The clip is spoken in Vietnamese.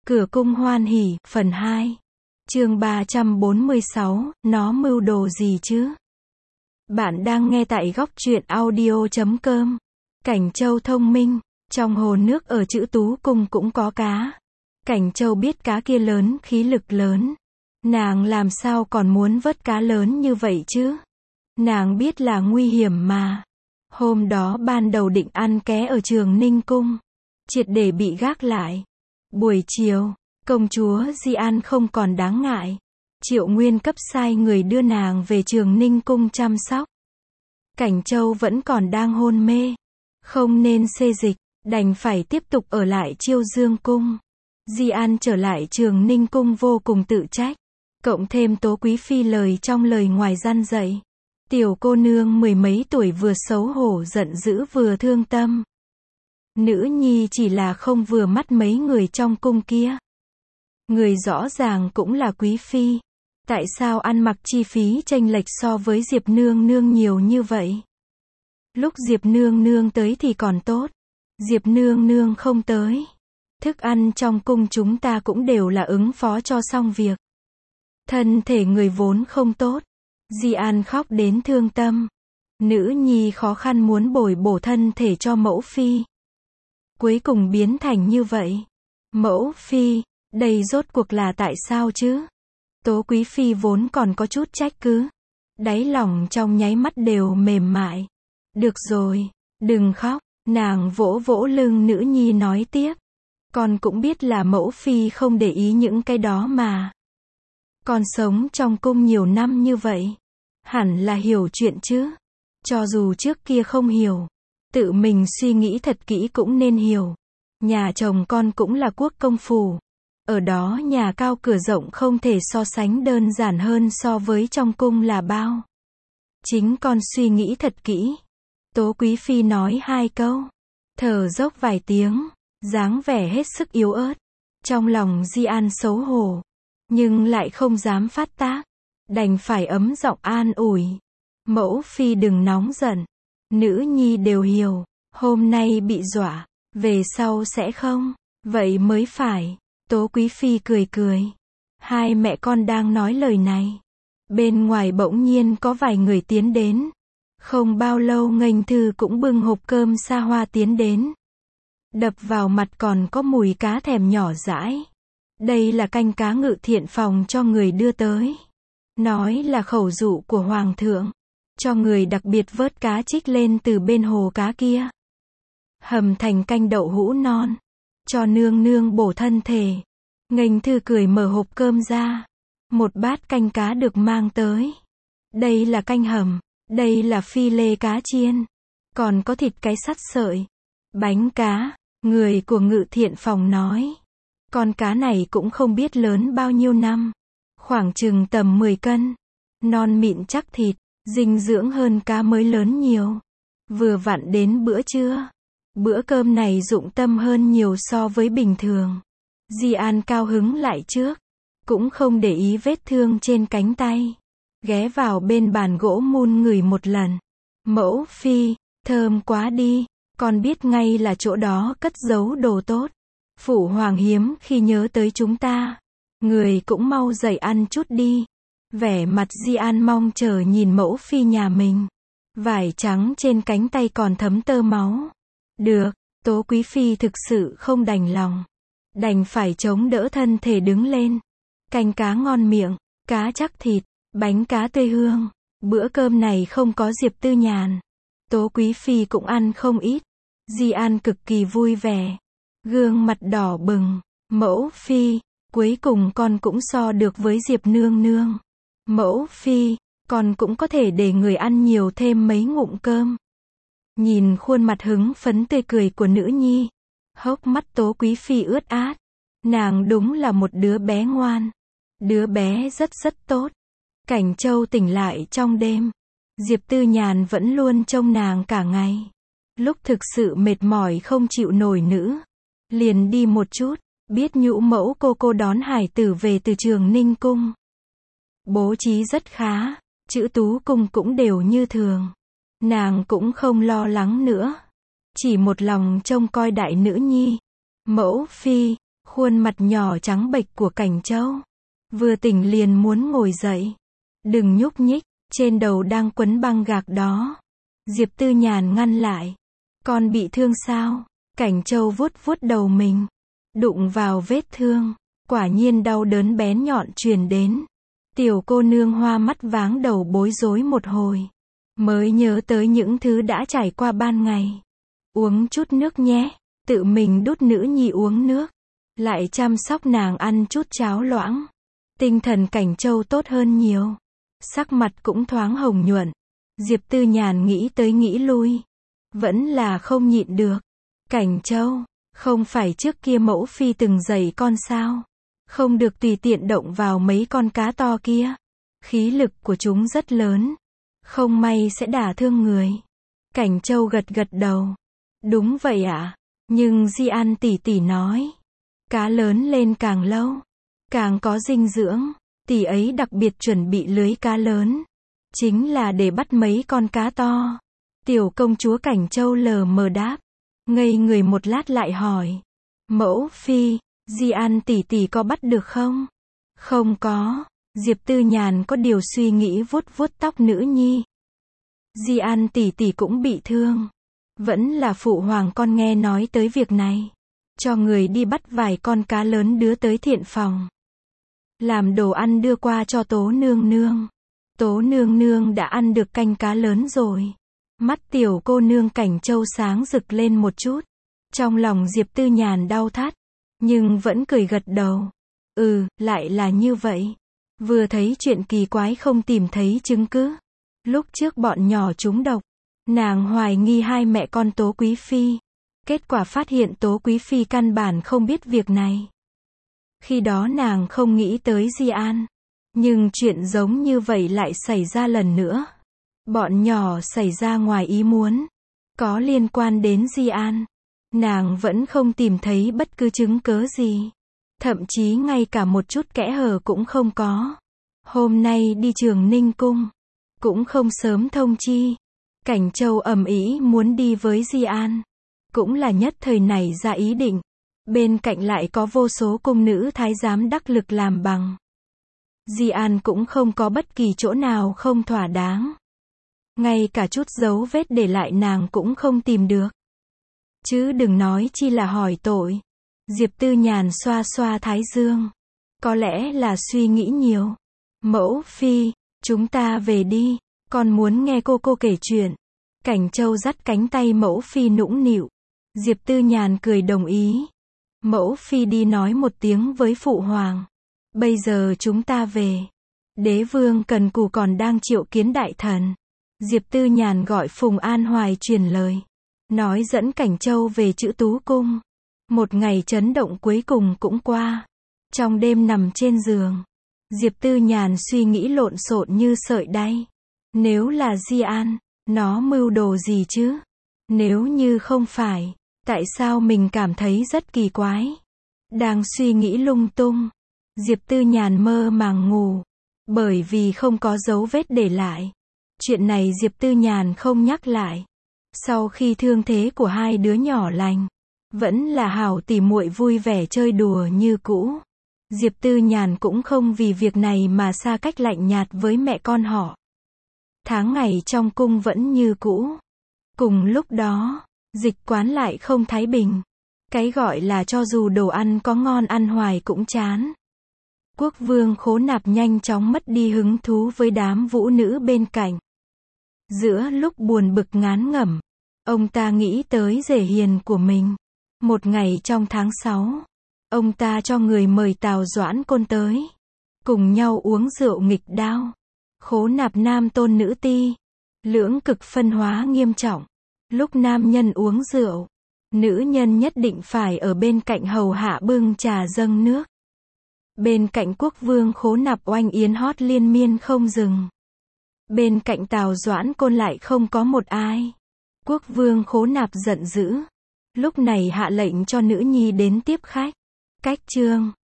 Cửa cung hoan hỉ, phần 2. Chương 346, nó mưu đồ gì chứ? Bạn đang nghe tại góc truyện audio.com. Cảnh Châu thông minh, trong hồ nước ở Trữ Tú Cung cũng có cá. Cảnh Châu biết cá kia lớn, khí lực lớn. Nàng làm sao còn muốn vớt cá lớn như vậy chứ? Nàng biết là nguy hiểm mà. Hôm đó ban đầu định ăn ké ở Trường Ninh Cung, triệt để bị gác lại. Buổi chiều, công chúa Di An không còn đáng ngại. Triệu Nguyên cấp sai người đưa nàng về Trường Ninh Cung chăm sóc. Cảnh Châu vẫn còn đang hôn mê, không nên xê dịch, đành phải tiếp tục ở lại Chiêu Dương Cung. Di An trở lại Trường Ninh Cung vô cùng tự trách, cộng thêm Tố Quý Phi lời trong lời ngoài gian dạy. Tiểu cô nương mười mấy tuổi vừa xấu hổ giận dữ vừa thương tâm. Nữ nhi chỉ là không vừa mắt mấy người trong cung kia. Người rõ ràng cũng là quý phi. Tại sao ăn mặc chi phí chênh lệch so với Diệp Nương Nương nhiều như vậy? Lúc Diệp Nương Nương tới thì còn tốt. Diệp Nương Nương không tới. Thức ăn trong cung chúng ta cũng đều là ứng phó cho xong việc. Thân thể người vốn không tốt. Di An khóc đến thương tâm. Nữ nhi khó khăn muốn bồi bổ thân thể cho mẫu phi, cuối cùng biến thành như vậy. Mẫu phi, đây rốt cuộc là tại sao chứ? Tố Quý Phi vốn còn có chút trách cứ, đáy lòng trong nháy mắt đều mềm mại. Được rồi, đừng khóc, nàng vỗ vỗ lưng nữ nhi nói tiếp. Con cũng biết là mẫu phi không để ý những cái đó mà. Con sống trong cung nhiều năm như vậy, hẳn là hiểu chuyện chứ. Cho dù trước kia không hiểu, tự mình suy nghĩ thật kỹ cũng nên hiểu. Nhà chồng con cũng là quốc công phủ. Ở đó nhà cao cửa rộng không thể so sánh đơn giản hơn so với trong cung là bao. Chính con suy nghĩ thật kỹ. Tố Quý Phi nói hai câu, thở dốc vài tiếng, dáng vẻ hết sức yếu ớt. Trong lòng Di An xấu hổ, nhưng lại không dám phát tác, đành phải ấm giọng an ủi. Mẫu phi đừng nóng giận, nữ nhi đều hiểu, hôm nay bị dọa, về sau sẽ không, vậy mới phải. Tố Quý Phi cười cười. Hai mẹ con đang nói lời này, bên ngoài bỗng nhiên có vài người tiến đến. Không bao lâu Nghênh Thư cũng bưng hộp cơm xa hoa tiến đến. Đập vào mặt còn có mùi cá thèm nhỏ dãi. Đây là canh cá Ngự Thiện phòng cho người đưa tới. Nói là khẩu dụ của Hoàng thượng, cho người đặc biệt vớt cá trích lên từ bên hồ cá kia, hầm thành canh đậu hũ non, cho nương nương bổ thân thể. Nghênh Thư cười mở hộp cơm ra, một bát canh cá được mang tới. Đây là canh hầm, đây là phi lê cá chiên, còn có thịt cái sắt sợi, bánh cá. Người của Ngự Thiện phòng nói, con cá này cũng không biết lớn bao nhiêu năm, khoảng chừng tầm 10 cân, non mịn chắc thịt, dinh dưỡng hơn cá mới lớn nhiều. Vừa vặn đến bữa trưa. Bữa cơm này dụng tâm hơn nhiều so với bình thường. Di An cao hứng lại trước, cũng không để ý vết thương trên cánh tay. Ghé vào bên bàn gỗ mun ngửi một lần. Mẫu phi, thơm quá đi, con biết ngay là chỗ đó cất giấu đồ tốt. Phụ hoàng hiếm khi nhớ tới chúng ta. Người cũng mau dậy ăn chút đi. Vẻ mặt Di An mong chờ nhìn mẫu phi nhà mình. Vải trắng trên cánh tay còn thấm tơ máu. Được, Tố Quý Phi thực sự không đành lòng, đành phải chống đỡ thân thể đứng lên. Canh cá ngon miệng, cá chắc thịt, bánh cá tươi hương. Bữa cơm này không có Diệp Tư Nhàn, Tố Quý Phi cũng ăn không ít. Di An cực kỳ vui vẻ, gương mặt đỏ bừng. Mẫu phi, cuối cùng con cũng so được với Diệp Nương Nương. Mẫu phi, con cũng có thể để người ăn nhiều thêm mấy ngụm cơm. Nhìn khuôn mặt hứng phấn tươi cười của nữ nhi, hốc mắt Tố Quý Phi ướt át. Nàng đúng là một đứa bé ngoan, đứa bé rất tốt. Cảnh Châu tỉnh lại trong đêm, Diệp Tư Nhàn vẫn luôn trông nàng cả ngày. Lúc thực sự mệt mỏi không chịu nổi nữa, liền đi một chút, biết nhũ mẫu cô đón hải tử về từ Trường Ninh Cung. Bố trí rất khá, Trữ Tú Cung cũng đều như thường. Nàng cũng không lo lắng nữa, chỉ một lòng trông coi đại nữ nhi. Mẫu phi, Khuôn mặt nhỏ trắng bệch của Cảnh Châu. Vừa tỉnh liền muốn ngồi dậy. Đừng nhúc nhích, trên đầu đang quấn băng gạc đó. Diệp Tư Nhàn ngăn lại. Con bị thương sao? Cảnh Châu vuốt vuốt đầu mình. Đụng vào vết thương. Quả nhiên đau đớn bén nhọn truyền đến. Tiểu cô nương hoa mắt váng đầu bối rối một hồi. Mới nhớ tới những thứ đã trải qua ban ngày. Uống chút nước nhé. Tự mình đút nữ nhi uống nước. Lại chăm sóc nàng ăn chút cháo loãng. Tinh thần Cảnh Châu tốt hơn nhiều. Sắc mặt cũng thoáng hồng nhuận. Diệp Tư Nhàn nghĩ tới nghĩ lui. Vẫn là không nhịn được. Cảnh Châu, không phải trước kia mẫu phi từng dạy con sao? Không được tùy tiện động vào mấy con cá to kia. Khí lực của chúng rất lớn. Không may sẽ đả thương người. Cảnh Châu gật gật đầu. Đúng vậy ạ. Nhưng Di An tỷ tỷ nói. Cá lớn lên càng lâu. Càng có dinh dưỡng. Tỷ ấy đặc biệt chuẩn bị lưới cá lớn. Chính là để bắt mấy con cá to. Tiểu công chúa Cảnh Châu lờ mờ đáp. Ngây người một lát lại hỏi. Mẫu phi, Di An tỷ tỷ có bắt được không? Không có. Diệp Tư Nhàn có điều suy nghĩ vuốt vuốt tóc nữ nhi. Di An tỷ tỷ cũng bị thương. Vẫn là phụ hoàng con nghe nói tới việc này. Cho người đi bắt vài con cá lớn đưa tới thiện phòng. Làm đồ ăn đưa qua cho Tố nương nương. Tố nương nương đã ăn được canh cá lớn rồi. Mắt tiểu cô nương Cảnh Châu sáng rực lên một chút. Trong lòng Diệp Tư Nhàn đau thắt. Nhưng vẫn cười gật đầu. Lại là như vậy. Vừa thấy chuyện kỳ quái không tìm thấy chứng cứ. Lúc trước bọn nhỏ trúng độc. Nàng hoài nghi hai mẹ con Tố Quý Phi. Kết quả phát hiện Tố Quý Phi căn bản không biết việc này. Khi đó nàng không nghĩ tới Di An. Nhưng chuyện giống như vậy lại xảy ra lần nữa. Bọn nhỏ xảy ra ngoài ý muốn. Có liên quan đến Di An. Nàng vẫn không tìm thấy bất cứ chứng cớ gì. Thậm chí ngay cả một chút kẽ hở cũng không có. Hôm nay đi Trường Ninh Cung. Cũng không sớm thông chi. Cảnh Châu ầm ĩ muốn đi với Di An. Cũng là nhất thời này ra ý định. Bên cạnh lại có vô số cung nữ thái giám đắc lực làm bằng. Di An cũng không có bất kỳ chỗ nào không thỏa đáng. Ngay cả chút dấu vết để lại nàng cũng không tìm được. Chứ đừng nói chi là hỏi tội. Diệp Tư Nhàn xoa xoa thái dương. Có lẽ là suy nghĩ nhiều. Mẫu phi, chúng ta về đi. Con muốn nghe cô kể chuyện. Cảnh Châu dắt cánh tay mẫu phi nũng nịu. Diệp Tư Nhàn cười đồng ý. Mẫu phi đi nói một tiếng với phụ hoàng. Bây giờ chúng ta về. Đế vương Cần Cù còn đang triệu kiến đại thần. Diệp Tư Nhàn gọi Phùng An Hoài truyền lời. Nói dẫn Cảnh Châu về Chữ Tú Cung. Một ngày chấn động cuối cùng cũng qua. Trong đêm nằm trên giường. Diệp Tư Nhàn suy nghĩ lộn xộn như sợi đay. Nếu là Di An, nó mưu đồ gì chứ? Nếu như không phải, tại sao mình cảm thấy rất kỳ quái? Đang suy nghĩ lung tung. Diệp Tư Nhàn mơ màng ngủ. Bởi vì không có dấu vết để lại. Chuyện này Diệp Tư Nhàn không nhắc lại. Sau khi thương thế của hai đứa nhỏ lành, vẫn là hảo tỉ muội vui vẻ chơi đùa như cũ. Diệp Tư Nhàn cũng không vì việc này mà xa cách lạnh nhạt với mẹ con họ. Tháng ngày trong cung vẫn như cũ. Cùng lúc đó, dịch quán lại không thái bình. Cái gọi là cho dù đồ ăn có ngon ăn hoài cũng chán. Quốc vương Khố Nạp nhanh chóng mất đi hứng thú với đám vũ nữ bên cạnh. Giữa lúc buồn bực ngán ngẩm, ông ta nghĩ tới rể hiền của mình. Một ngày trong tháng 6, ông ta cho người mời Tào Doãn Côn tới. Cùng nhau uống rượu nghịch đao. Khố Nạp nam tôn nữ ti. Lưỡng cực phân hóa nghiêm trọng. Lúc nam nhân uống rượu, nữ nhân nhất định phải ở bên cạnh hầu hạ bưng trà dâng nước. Bên cạnh quốc vương Khố Nạp oanh yến hót liên miên không dừng. Bên cạnh Tào Doãn Côn lại không có một ai. Quốc vương Khố Nạp giận dữ. Lúc này hạ lệnh cho nữ nhi đến tiếp khách. Cách chương